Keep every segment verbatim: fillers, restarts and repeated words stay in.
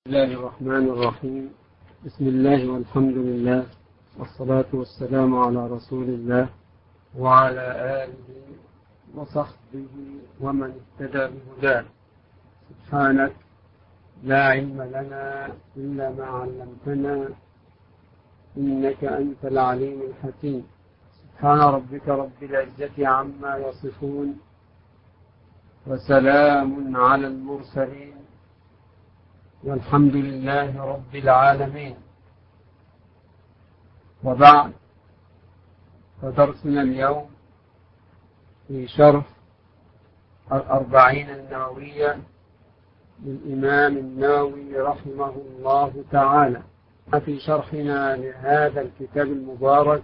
الله الرحمن الرحيم. بسم الله والحمد لله والصلاة والسلام على رسول الله وعلى آله وصحبه ومن اهتدى بهداه. سبحانك لا علم لنا إلا ما علمتنا إنك أنت العليم الحكيم. سبحان ربك رب العزة عما يصفون وسلام على المرسلين والحمد لله رب العالمين. وبعد، فدرسنا اليوم في شرح الأربعين النووية للإمام النووي رحمه الله تعالى. في شرحنا لهذا الكتاب المبارك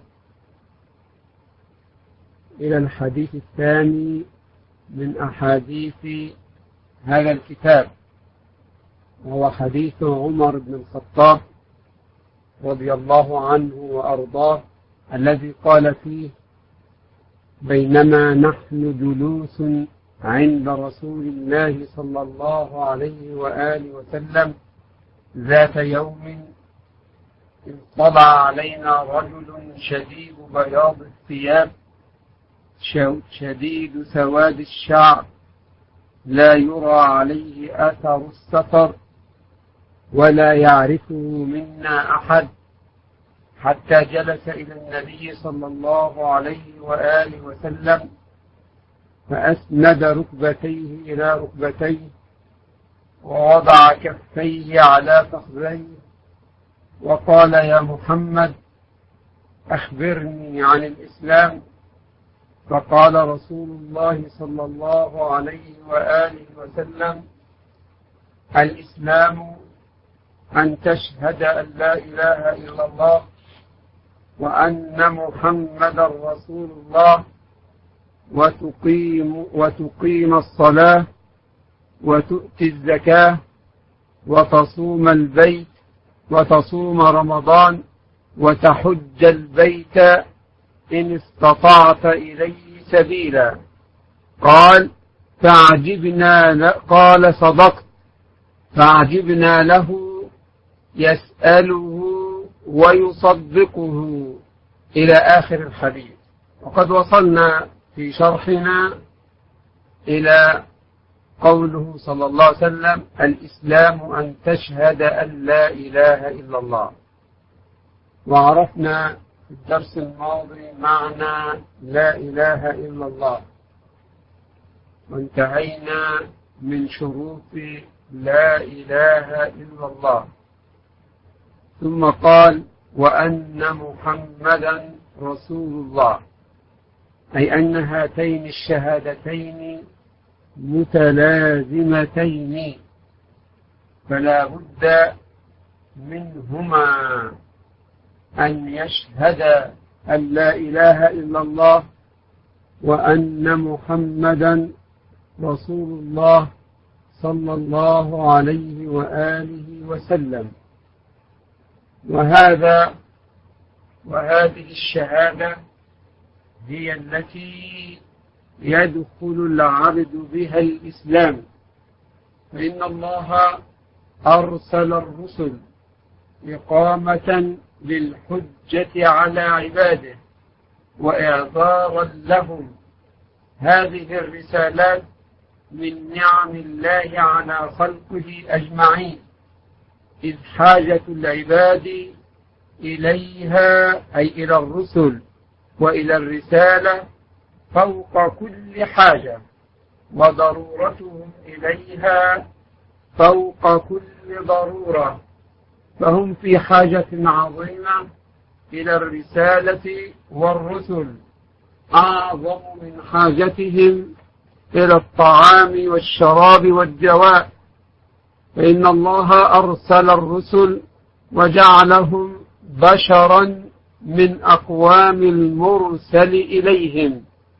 إلى الحديث الثاني من أحاديث هذا الكتاب، وهو حديث عمر بن الخطاب رضي الله عنه وأرضاه، الذي قال فيه: بينما نحن جلوس عند رسول الله صلى الله عليه وآله وسلم ذات يوم اطلع علينا رجل شديد بياض الثياب شديد سواد الشعر لا يرى عليه أثر السفر ولا يعرفه منا أحد، حتى جلس إلى النبي صلى الله عليه وآله وسلم فأسند ركبتيه إلى ركبتيه ووضع كفيه على فخذيه وقال: يا محمد أخبرني عن الإسلام. فقال رسول الله صلى الله عليه وآله وسلم: الإسلام أن تشهد أن لا إله إلا الله وأن محمدا رسول الله وتقيم, وتقيم الصلاة وتؤتي الزكاة وتصوم البيت وتصوم رمضان وتحج البيت إن استطعت إليه سبيلا. قال: فعجبنا قال: صدقت. فعجبنا له يسأله ويصدقه إلى آخر الحديث. وقد وصلنا في شرحنا إلى قوله صلى الله عليه وسلم: الإسلام أن تشهد أن لا إله إلا الله. وعرفنا في الدرس الماضي معنى لا إله إلا الله، وانتهينا من شروط لا إله إلا الله. ثم قال: وأن محمدا رسول الله، أي أن هاتين الشهادتين متلازمتين، فلا بد منهما أن يشهد أن لا إله إلا الله وأن محمدا رسول الله صلى الله عليه وآله وسلم. وهذا وهذه الشهادة هي التي يدخل العبد بها الإسلام، فإن الله أرسل الرسل إقامة للحجة على عباده وإعذارا لهم. هذه الرسالات من نعم الله على خلقه أجمعين، إذ حاجة العباد إليها أي إلى الرسل وإلى الرسالة فوق كل حاجة، وضرورتهم إليها فوق كل ضرورة، فهم في حاجة عظيمة إلى الرسالة والرسل، أعظم من حاجتهم إلى الطعام والشراب والدواء، فإن الله أرسل الرسل وجعلهم بشرا من أقوام المرسل إليهم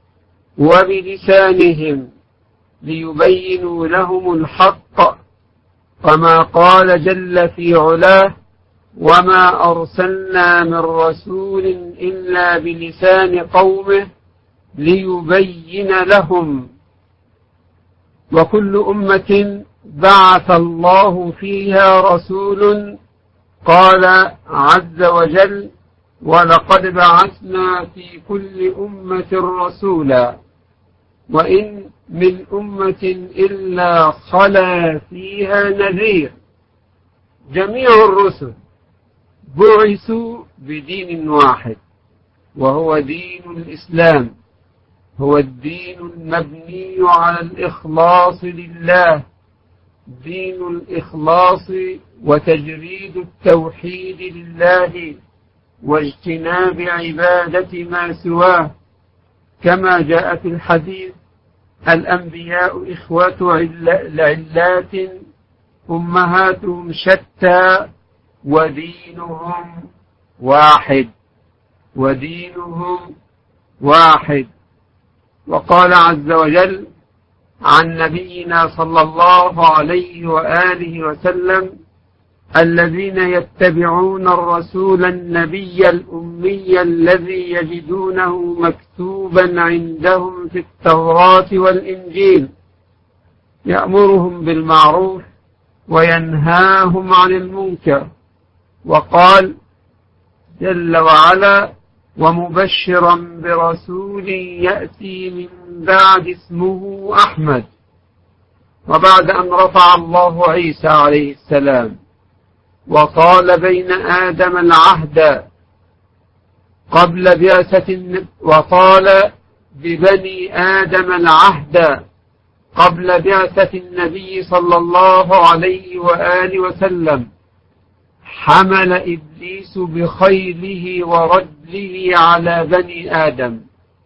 وبلسانهم ليبينوا لهم الحق، كما قال جل في علاه: وما أرسلنا من رسول إلا بلسان قومه ليبين لهم. وكل أمة بعث الله فيها رسول قال عز وجل ولقد بعثنا في كل أمة رسولا وإن من أمة إلا خلا فيها نذير. جميع الرسل بعثوا بدين واحد وهو دين الإسلام، هو الدين المبني على الإخلاص لله، دين الإخلاص وتجريد التوحيد لله واجتناب عبادة ما سواه، كما جاء في الحديث الأنبياء إخوة لعلات أمهاتهم شتى ودينهم واحد ودينهم واحد. وقال عز وجل عن نبينا صلى الله عليه وآله وسلم الذين يتبعون الرسول النبي الأمي الذي يجدونه مكتوبا عندهم في التوراة والإنجيل يأمرهم بالمعروف وينهاهم عن المنكر. وقال جل وعلا ومبشرا برسول يأتي من بعد اسمه أحمد. وبعد أن رفع الله عيسى عليه السلام وطال بين آدم العهد قبل بعثة وطال ببني آدم العهد قبل بعثة النبي صلى الله عليه وآله وسلم، حمل إبليس بخيله ورجله على بني آدم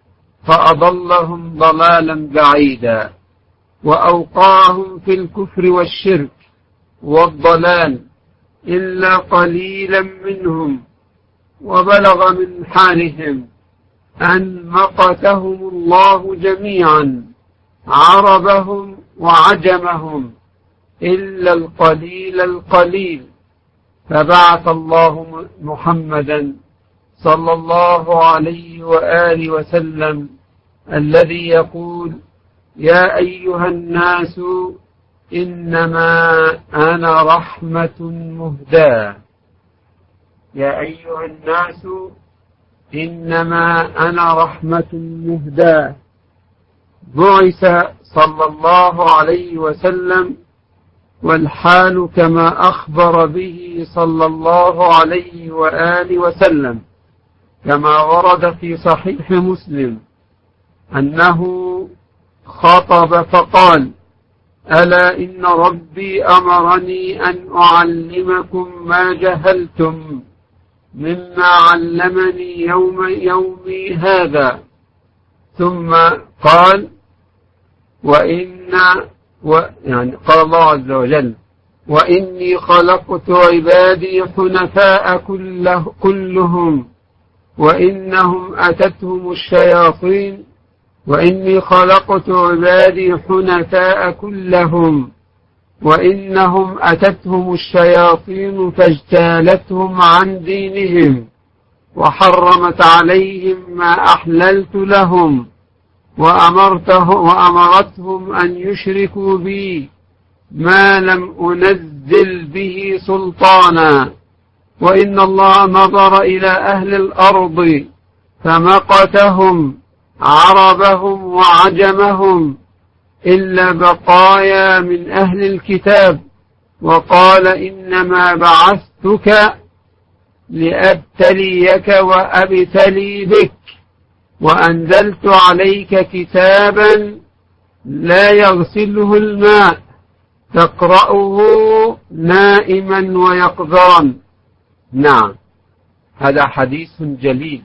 فأضلهم ضلالا بعيدا وأوقعهم في الكفر والشرك والضلال إلا قليلا منهم، وبلغ من حالهم أن مقتهم الله جميعا عربهم وعجمهم إلا القليل القليل، فبعث الله محمدا صلى الله عليه وآله وسلم الذي يقول يا أيها الناس إنما أنا رحمة مهداة، يا أيها الناس إنما أنا رحمة مهداة. بعث صلى الله عليه وسلم والحال كما أخبر به صلى الله عليه وآله وسلم كما ورد في صحيح مسلم أنه خطب فقال ألا إن ربي أمرني أن أعلمكم ما جهلتم مما علمني يوم يومي هذا، ثم قال وإن و يعني قال الله عز وجل وإني خلقت عبادي حنفاء كله كلهم وإنهم أتتهم الشياطين وإني خلقت عبادي حنفاء كلهم وإنهم أتتهم الشياطين فاجتالتهم عن دينهم وحرمت عليهم ما أحللت لهم وأمرتهم وأمرتهم أن يشركوا بي ما لم أنزل به سلطانا، وإن الله نظر إلى أهل الأرض فمقتهم عربهم وعجمهم إلا بقايا من أهل الكتاب، وقال إنما بعثتك لأبتليك وأبتلي بك، وأنزلت عليك كتابا لا يغسله الماء تقرأه نائما ويقظان. نعم، هذا حديث جليل،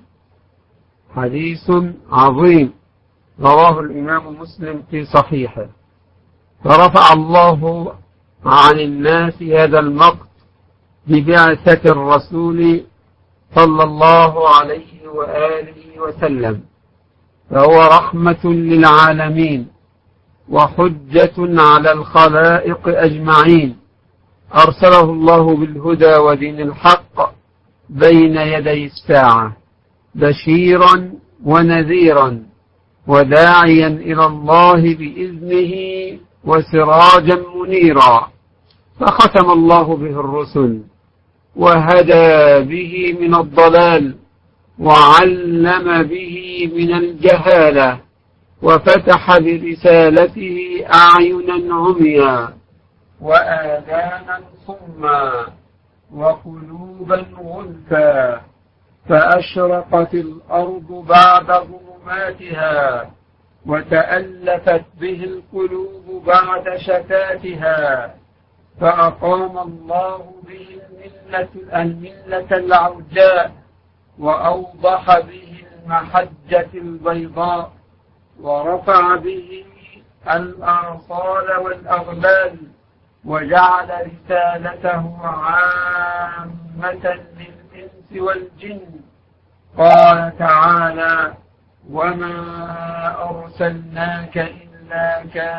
حديث عظيم رواه الإمام مسلم في صحيحه. فرفع الله عن الناس هذا المقت ببعثة الرسول صلى الله عليه وآله وسلم، فهو رحمة للعالمين وحجة على الخلائق أجمعين، أرسله الله بالهدى ودين الحق بين يدي الساعة بشيرا ونذيرا وداعيا إلى الله بإذنه وسراجا منيرا، فختم الله به الرسل وهدى به من الضلال وعلم به من الجهالة، وفتح برسالته أعينا عميا وآذانا صما وقلوبا غلفا، فأشرقت الأرض بعد ظلماتها وتألفت به القلوب بعد شتاتها، فأقام الله به الملة, الملة العوجاء وأوضح به المحجة البيضاء، ورفع به الأعصال والأغلال، وجعل رسالته عامة للإنس والجن. قال تعالى: وما أرسلناك إلا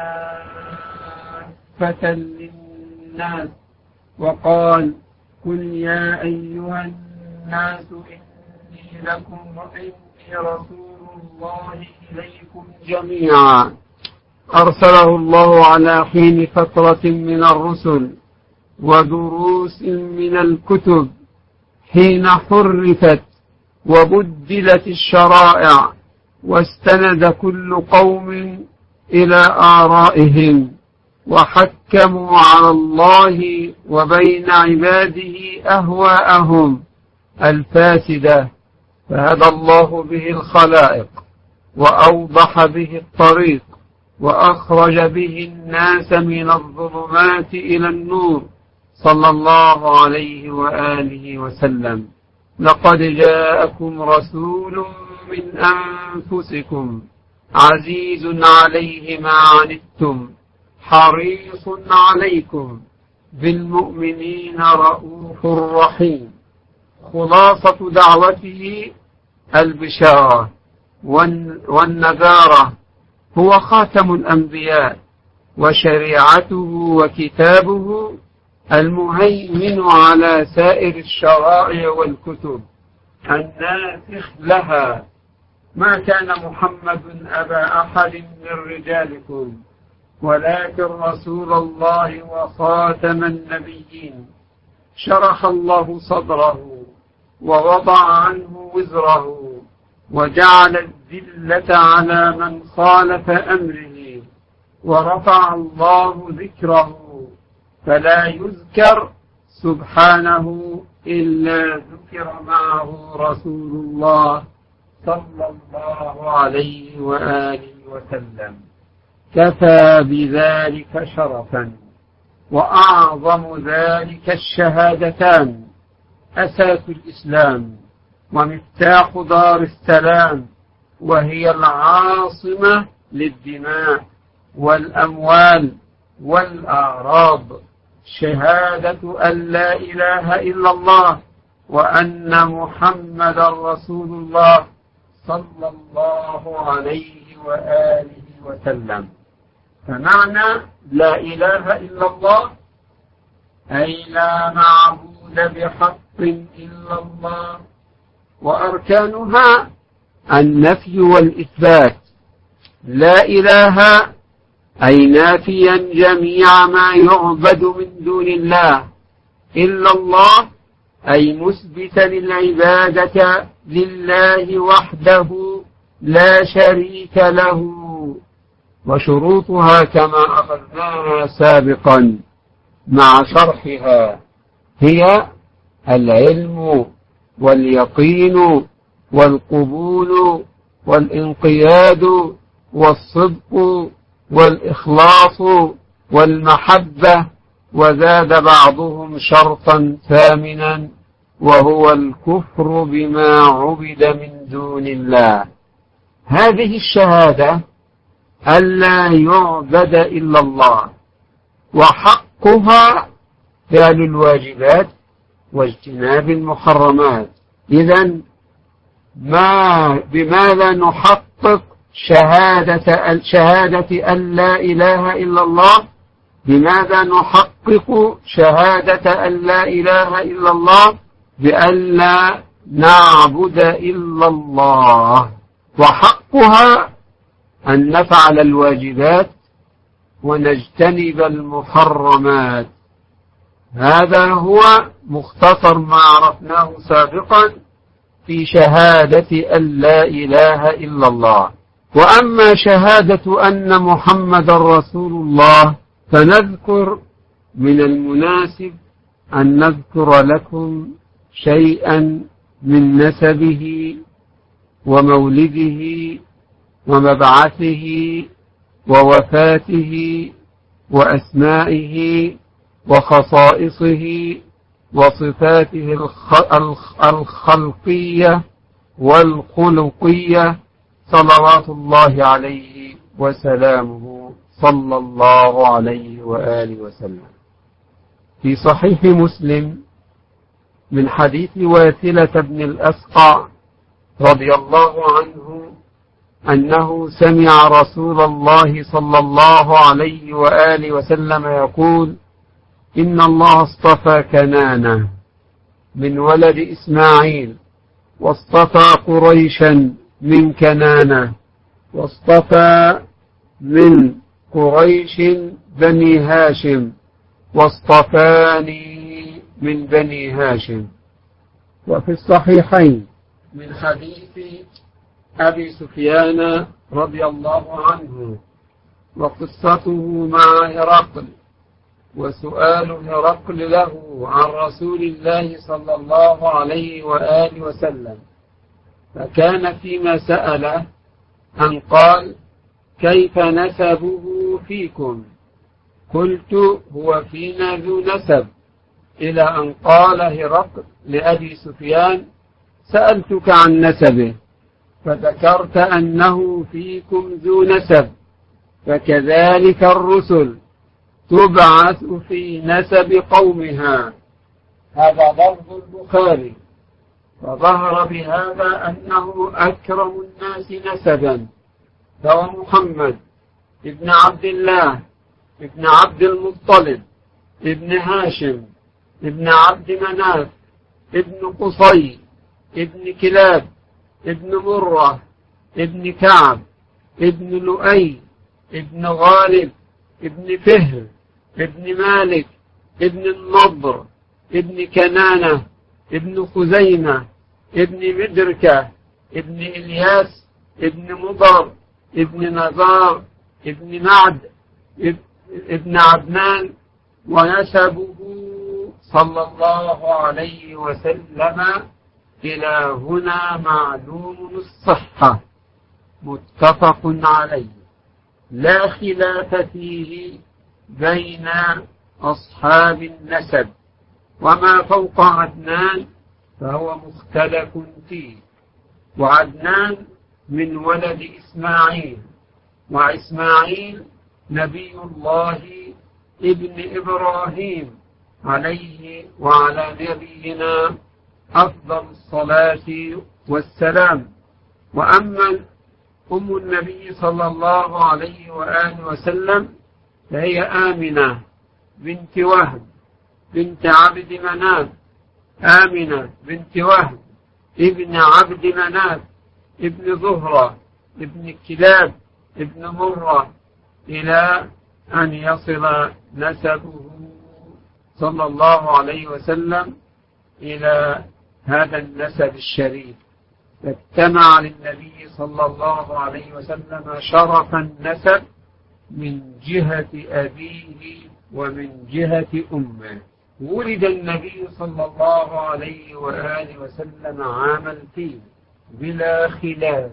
كافة للناس. وقال: قل يا أيها الناس إني لكم إني رسول الله إليكم جميعا، أرسله الله على حين فترة من الرسل ودروس من الكتب، حين حرفت وبدلت الشرائع، واستند كل قوم إلى آرائهم، وحكموا على الله وبين عباده أهواءهم الفاسدة، فهدى الله به الخلائق وأوضح به الطريق، وأخرج به الناس من الظلمات إلى النور، صلى الله عليه وآله وسلم. لقد جاءكم رسول من أنفسكم عزيز عليه ما عنتم حريص عليكم بالمؤمنين رؤوف رحيم. خلاصة دعوته البشارة والنذارة، هو خاتم الأنبياء، وشريعته وكتابه المهيمن على سائر الشرائع والكتب الناسخ لها. ما كان محمد أبا أحد من رجالكم ولكن رسول الله وخاتم النبيين. شرح الله صدره ووضع عنه وزره، وجعل الذلة على من خالف أمره، ورفع الله ذكره، فلا يذكر سبحانه إلا ذكر معه رسول الله صلى الله عليه وآله وسلم. كفى بذلك شرفا، وأعظم ذلك الشهادتان، أساس الإسلام ومفتاح دار السلام، وهي العاصمة للدماء والأموال والأعراض. شهادة أن لا إله إلا الله وأن محمد رسول الله صلى الله عليه وآله وسلم. فمعنى لا إله إلا الله أي لا معبود بحق إلا الله، وأركانها النفي والإثبات. لا إله أي نافيا جميع ما يعبد من دون الله، إلا الله أي مثبتا العبادة لله وحده لا شريك له. وشروطها كما أخذناها سابقا مع شرحها هي العلم واليقين والقبول والانقياد والصدق والإخلاص والمحبة. وزاد بعضهم شرطا ثامنا وهو الكفر بما عبد من دون الله. هذه الشهادة ألا يعبد إلا الله، وحقها فعل الواجبات واجتناب المحرمات. إذن ما بماذا نحقق شهادة شهادة أن لا إله إلا الله؟ بماذا نحقق شهادة أن لا إله إلا الله؟ بأن لا نعبد إلا الله. وحقها أن نفعل الواجبات ونجتنب المحرمات. هذا هو مختصر ما عرفناه سابقا في شهادة أن لا إله إلا الله. وأما شهادة أن محمد رسول الله فنذكر من المناسب أن نذكر لكم شيئا من نسبه ومولده ومبعثه ووفاته وأسمائه وخصائصه وصفاته الخلقية والخلقية صلوات الله عليه وسلامه صلى الله عليه وآله وسلم. في صحيح مسلم من حديث واثلة بن الأسقع رضي الله عنه أنه سمع رسول الله صلى الله عليه وآله وسلم يقول: إن الله اصطفى كنانة من ولد إسماعيل، واصطفى قريشا من كنانة، واصطفى من قريش بني هاشم، واصطفاني من بني هاشم. وفي الصحيحين من حديث أبي سفيان رضي الله عنه وقصته مع هرقل وسؤال هرقل له عن رسول الله صلى الله عليه وآله وسلم، فكان فيما سأله أن قال: كيف نسبه فيكم؟ قلت: هو فينا ذو نسب، إلى أن قال هرقل لأبي سفيان: سألتك عن نسبه فذكرت أنه فيكم ذو نسب، فكذلك الرسل تبعث في نسب قومها. هذا لفظ البخاري، فظهر بهذا أنه أكرم الناس نسبا، فهو محمد ابن عبد الله ابن عبد المطلب ابن هاشم ابن عبد مناف ابن قصي ابن كلاب ابن مرة ابن كعب ابن لؤي ابن غالب ابن فهر ابن مالك ابن النضر ابن كنانة ابن خزيمة ابن مدركة ابن إلياس ابن مضر ابن نزار ابن معد ابن عدنان. ونسبه صلى الله عليه وسلم إلى هنا معلوم الصحة متفق عليه، لا خلاف فيه بين أصحاب النسب. وما فوق عدنان فهو مختلف فيه. وعدنان من ولد إسماعيل، وإسماعيل نبي الله ابن إبراهيم عليه وعلى نبينا أفضل الصلاة والسلام. وأما أم النبي صلى الله عليه وآله وسلم فهي آمنة بنت وهب بنت عبد مناف، آمنة بنت وهب ابن عبد مناف ابن زهرة ابن كلاب ابن مرة، إلى أن يصل نسبه صلى الله عليه وسلم إلى هذا النسب الشريف. فاجتمع للنبي صلى الله عليه وسلم شرف النسب من جهة أبيه ومن جهة أمه. ولد النبي صلى الله عليه وآله وسلم عام الفيل بلا خلاف،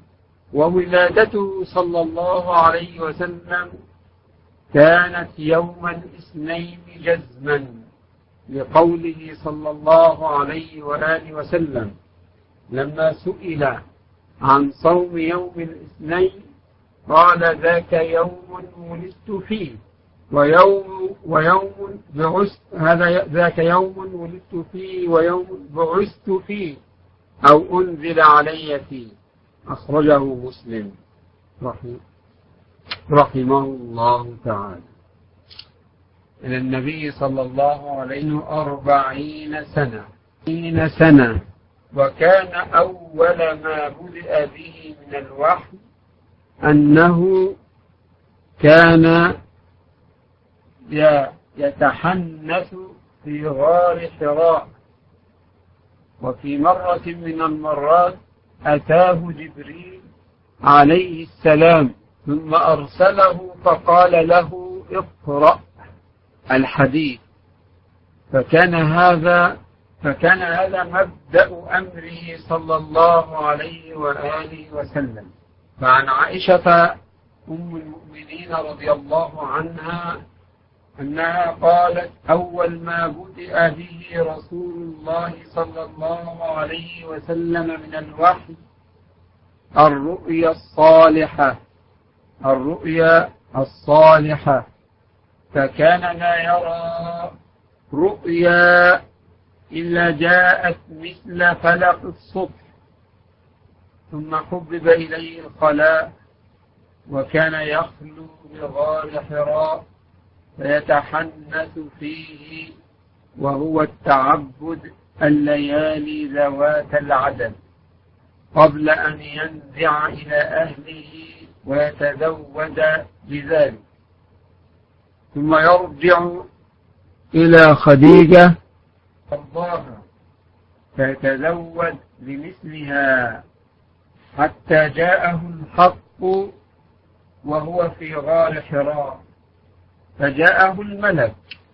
وولادته صلى الله عليه وسلم كانت يوم الاثنين جزما، لقوله صلى الله عليه وآله وسلم لما سئل عن صوم يوم الاثنين قال: ذاك يوم ولدت فيه ويوم ويوم بعثت هذا ذاك يوم ولدت فيه ويوم بعثت فيه أو أنزل علي فيه. أخرجه مسلم رحمه الله تعالى. إلى النبي صلى الله عليه وسلم أربعين سنة أربعين سنة وكان أول ما بدأ به من الوحي أنه كان يتحنث في غار حراء. وفي مرة من المرات أتاه جبريل عليه السلام ثم أرسله فقال له اقرأ الحديث. فكان هذا فكان هذا مبدأ أمره صلى الله عليه وآله وسلم. فعن عائشة أم المؤمنين رضي الله عنها أنها قالت: أول ما بدأ به رسول الله صلى الله عليه وسلم من الوحي الرؤيا الصالحة الرؤيا الصالحة فكان لا يرى رؤيا إلا جاءت مثل فلق الصبح. ثم حبب إليه الخلاء وكان يخلو بغار حراء فيتحنث فيه، وهو التعبد الليالي ذوات العدد قبل أن ينزع إلى أهله ويتزود بذلك، ثم يرجع إلى خديجة الله فيتزود بمثلها حتى جاءه الحق وهو في غار حراء. فجاءه الملك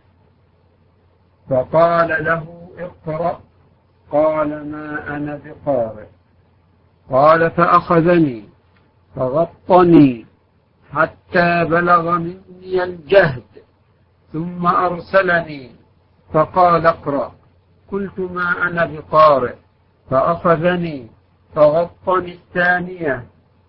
فقال له اقرأ، قال ما أنا بقارئ. قال فأخذني فغطني حتى بلغ مني الجهد ثم أرسلني فقال اقرأ. قلت ما أنا بقارئ. فأخذني فغطني الثانية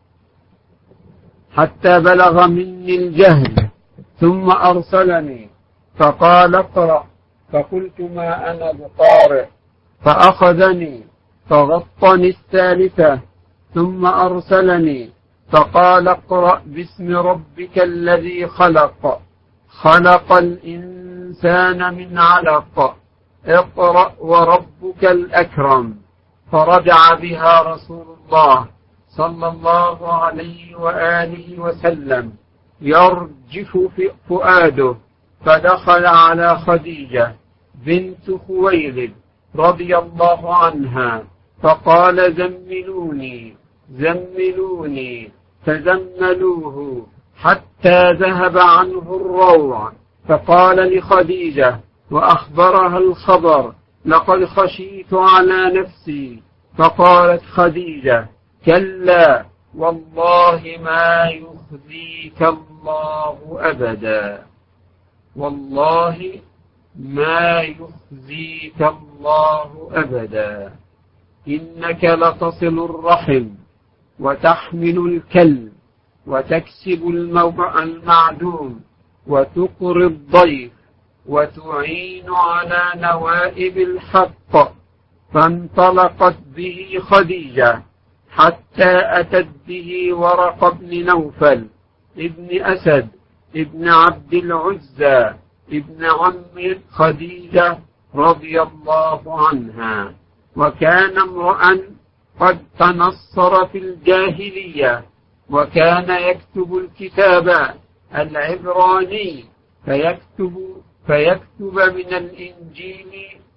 حتى بلغ مني الجهد ثم أرسلني فقال اقرأ. فقلت ما أنا بقارئ. فأخذني فغطني الثالثة ثم أرسلني فقال اقرأ باسم ربك الذي خلق خلق الإنسان من علق اقرأ وربك الأكرم. فرجع بها رسول الله صلى الله عليه وآله وسلم يرجف في فؤاده، فدخل على خديجة بنت خويلد رضي الله عنها فقال زملوني زملوني فزملوه حتى ذهب عنه الروع. فقال لخديجة وأخبرها الخبر لقد خشيت على نفسي. فقالت خديجة كلا والله ما يخزيك الله أبدا، والله ما يخزيك الله أبدا، إنك لتصل الرحم وتحمل الكلب وتكسب المعدوم وتقري الضيف وتعين على نوائب الحق. فانطلقت به خديجة حتى أتت به ورقة بن نوفل ابن أسد ابن عبد العزى ابن عم خديجة رضي الله عنها، وكان امرأ قد تنصر في الجاهلية، وكان يكتب الكتاب العبراني فيكتب, فيكتب من الإنجيل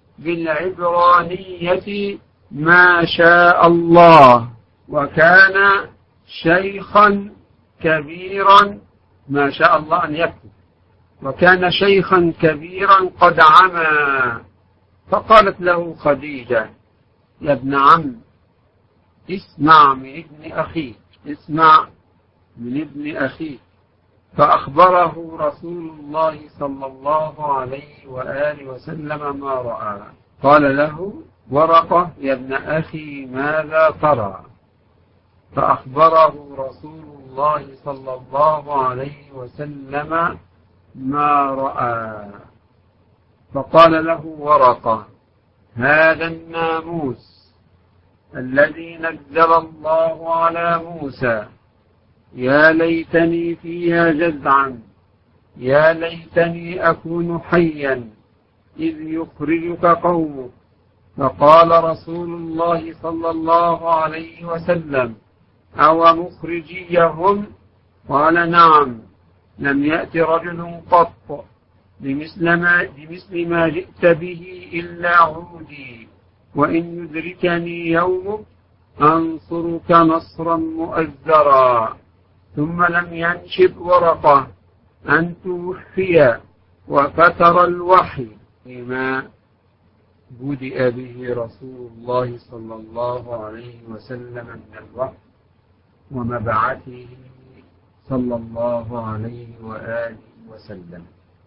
بالعبرانية ما شاء الله. وكان شيخا كبيرا ما شاء الله أن يكتب، وكان شيخا كبيرا قد عمى. فقالت له خديجة يا ابن عم اسمع من ابن أخيك اسمع من ابن أخيك. فأخبره رسول الله صلى الله عليه وآله وسلم ما رأى. قال له ورقة يا ابن أخي ماذا ترى؟ فأخبره رسول الله صلى الله عليه وسلم ما رأى. فقال له ورقة هذا الناموس الذي نزل الله على موسى، يا ليتني فيها جزعا، يا ليتني أكون حيا إذ يخرجك قومك. فقال رسول الله صلى الله عليه وسلم أو مخرجيهم؟ قال نعم، لم يأت رجل قط بمثل ما, بمثل ما جئت به إلا عودي، وإن يدركني يومك أنصرك نصرا مؤزرا. ثم لم ينشب ورقة أن توفي وفتر الوحي فيما بدأ به رسول الله صلى الله عليه وسلم من الوحي ومبعثه صلى الله عليه وآله وسلم.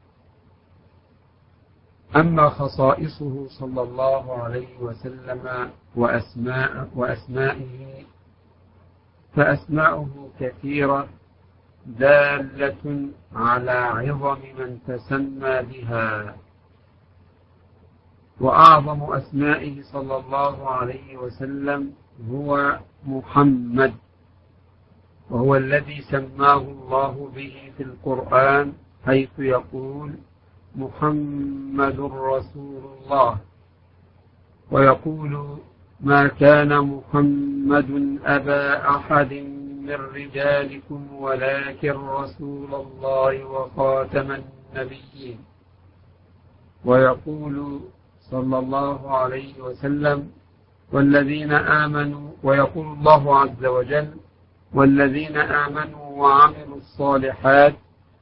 أما خصائصه صلى الله عليه وسلم وأسماء وأسمائه فأسماؤه كثيرة دالة على عظم من تسمى بها. وأعظم أسمائه صلى الله عليه وسلم هو محمد، وهو الذي سماه الله به في القرآن حيث يقول محمد رسول الله، ويقول ما كان محمد أبا أحد من رجالكم ولكن رسول الله وخاتم النبيين. ويقول صلى الله عليه وسلم والذين آمنوا، ويقول الله عز وجل والذين آمنوا وعملوا الصالحات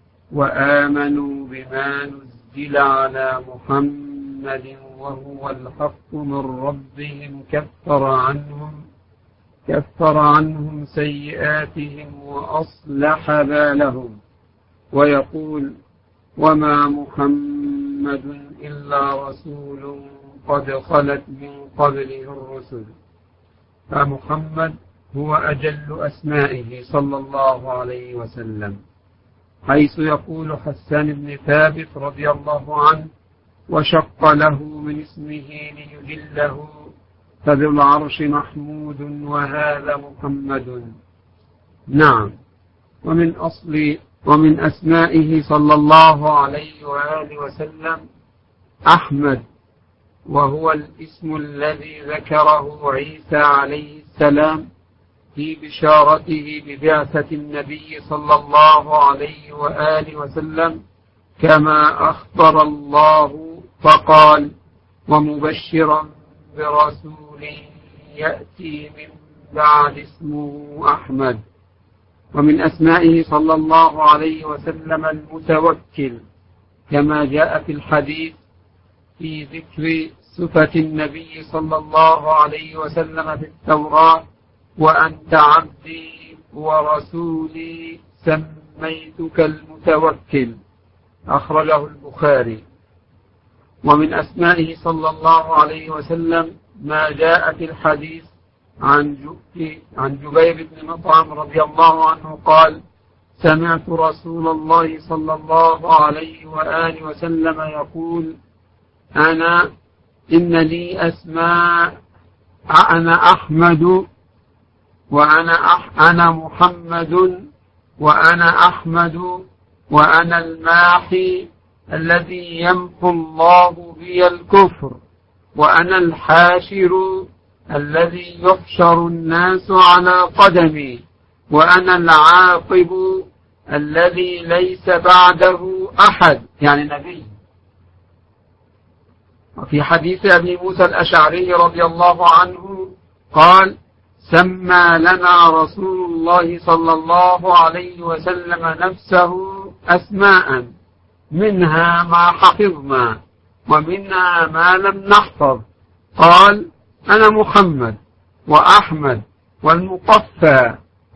وآمنوا بما نزل على محمد وهو الحق من ربهم كفر عنهم كفر عنهم سيئاتهم وأصلح بالهم. ويقول وما محمد إلا رسول قد خلت من قبله الرسل. فمحمد هو أجل أسمائه صلى الله عليه وسلم، حيث يقول حسان بن ثابت رضي الله عنه وشق له من اسمه ليجله فذو العرش محمود وهذا محمد. نعم. ومن أصل ومن أسمائه صلى الله عليه وآله وسلم أحمد، وهو الاسم الذي ذكره عيسى عليه السلام في بشارته ببعثة النبي صلى الله عليه وآله وسلم كما أخبر الله فقال ومبشرا برسول يأتي من بعد اسمه أحمد. ومن أسمائه صلى الله عليه وسلم المتوكل، كما جاء في الحديث في ذكر صفة النبي صلى الله عليه وسلم في التوراة وأنت عبدي ورسولي سميتك المتوكل، أخرجه البخاري. ومن أسمائه صلى الله عليه وسلم ما جاء في الحديث عن عن جبير بن مطعم رضي الله عنه قال سمعت رسول الله صلى الله عليه وآله وسلم يقول أنا إن لي أسماء أنا أحمد وأنا أح أنا محمد وأنا أحمد وأنا الماحي الذي يمحو الله بي الكفر وأنا الحاشر الذي يحشر الناس على قدمي وأنا العاقب الذي ليس بعده أحد، يعني نبي. وفي حديث أبي موسى الأشعري رضي الله عنه قال سمى لنا رسول الله صلى الله عليه وسلم نفسه أسماء منها ما حفظنا ومنها ما لم نحفظ. قال أنا محمد وأحمد والمقفى